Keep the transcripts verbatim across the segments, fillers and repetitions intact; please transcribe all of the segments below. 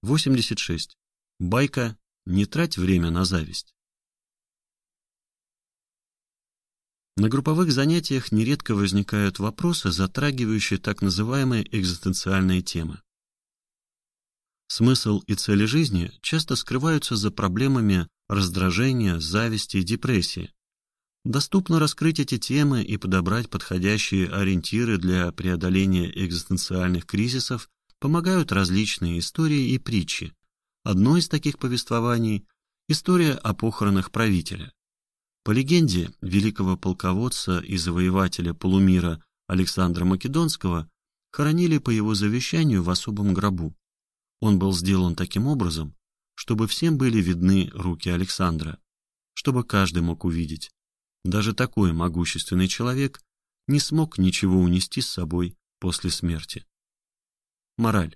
восемьдесят шесть. Байка «Не трать время на зависть». На групповых занятиях нередко возникают вопросы, затрагивающие так называемые экзистенциальные темы. Смысл и цели жизни часто скрываются за проблемами раздражения, зависти и депрессии. Доступно раскрыть эти темы и подобрать подходящие ориентиры для преодоления экзистенциальных кризисов помогают различные истории и притчи. Одно из таких повествований – история о похоронах правителя. По легенде великого полководца и завоевателя полумира Александра Македонского хоронили по его завещанию в особом гробу. Он был сделан таким образом, чтобы всем были видны руки Александра, чтобы каждый мог увидеть. Даже такой могущественный человек не смог ничего унести с собой после смерти. Мораль.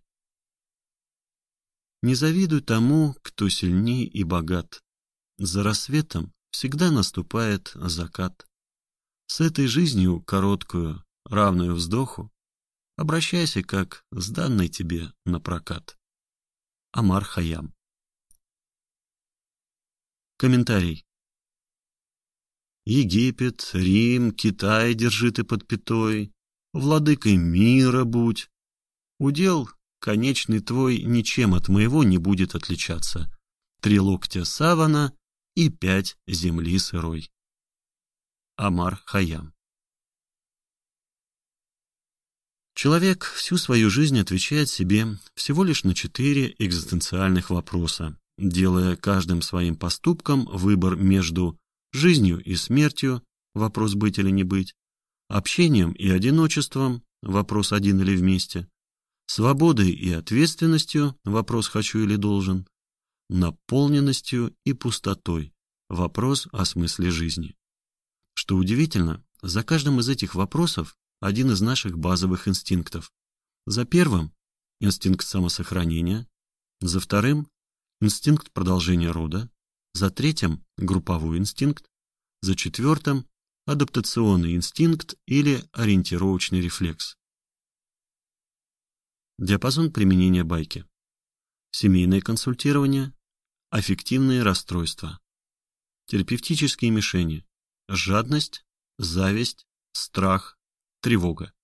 Не завидуй тому, кто сильней и богат. За рассветом всегда наступает закат. С этой жизнью короткую, равную вздоху, обращайся как с данной тебе на прокат. Омар Хайям. Комментарий. Египет, Рим, Китай держи ты под пятой, владыкой мира будь. Удел конечный твой ничем от моего не будет отличаться. Три локтя савана и пять земли сырой. Омар Хайям. Человек всю свою жизнь отвечает себе всего лишь на четыре экзистенциальных вопроса, делая каждым своим поступком выбор между жизнью и смертью, вопрос быть или не быть, общением и одиночеством, вопрос один или вместе, свободой и ответственностью, вопрос хочу или должен, наполненностью и пустотой, вопрос о смысле жизни. Что удивительно, за каждым из этих вопросов один из наших базовых инстинктов. За первым – инстинкт самосохранения, за вторым – инстинкт продолжения рода, за третьим – групповой инстинкт, за четвертым – адаптационный инстинкт или ориентировочный рефлекс. Диапазон применения байки. Семейное консультирование, аффективные расстройства, терапевтические мишени, жадность, зависть, страх, тревога.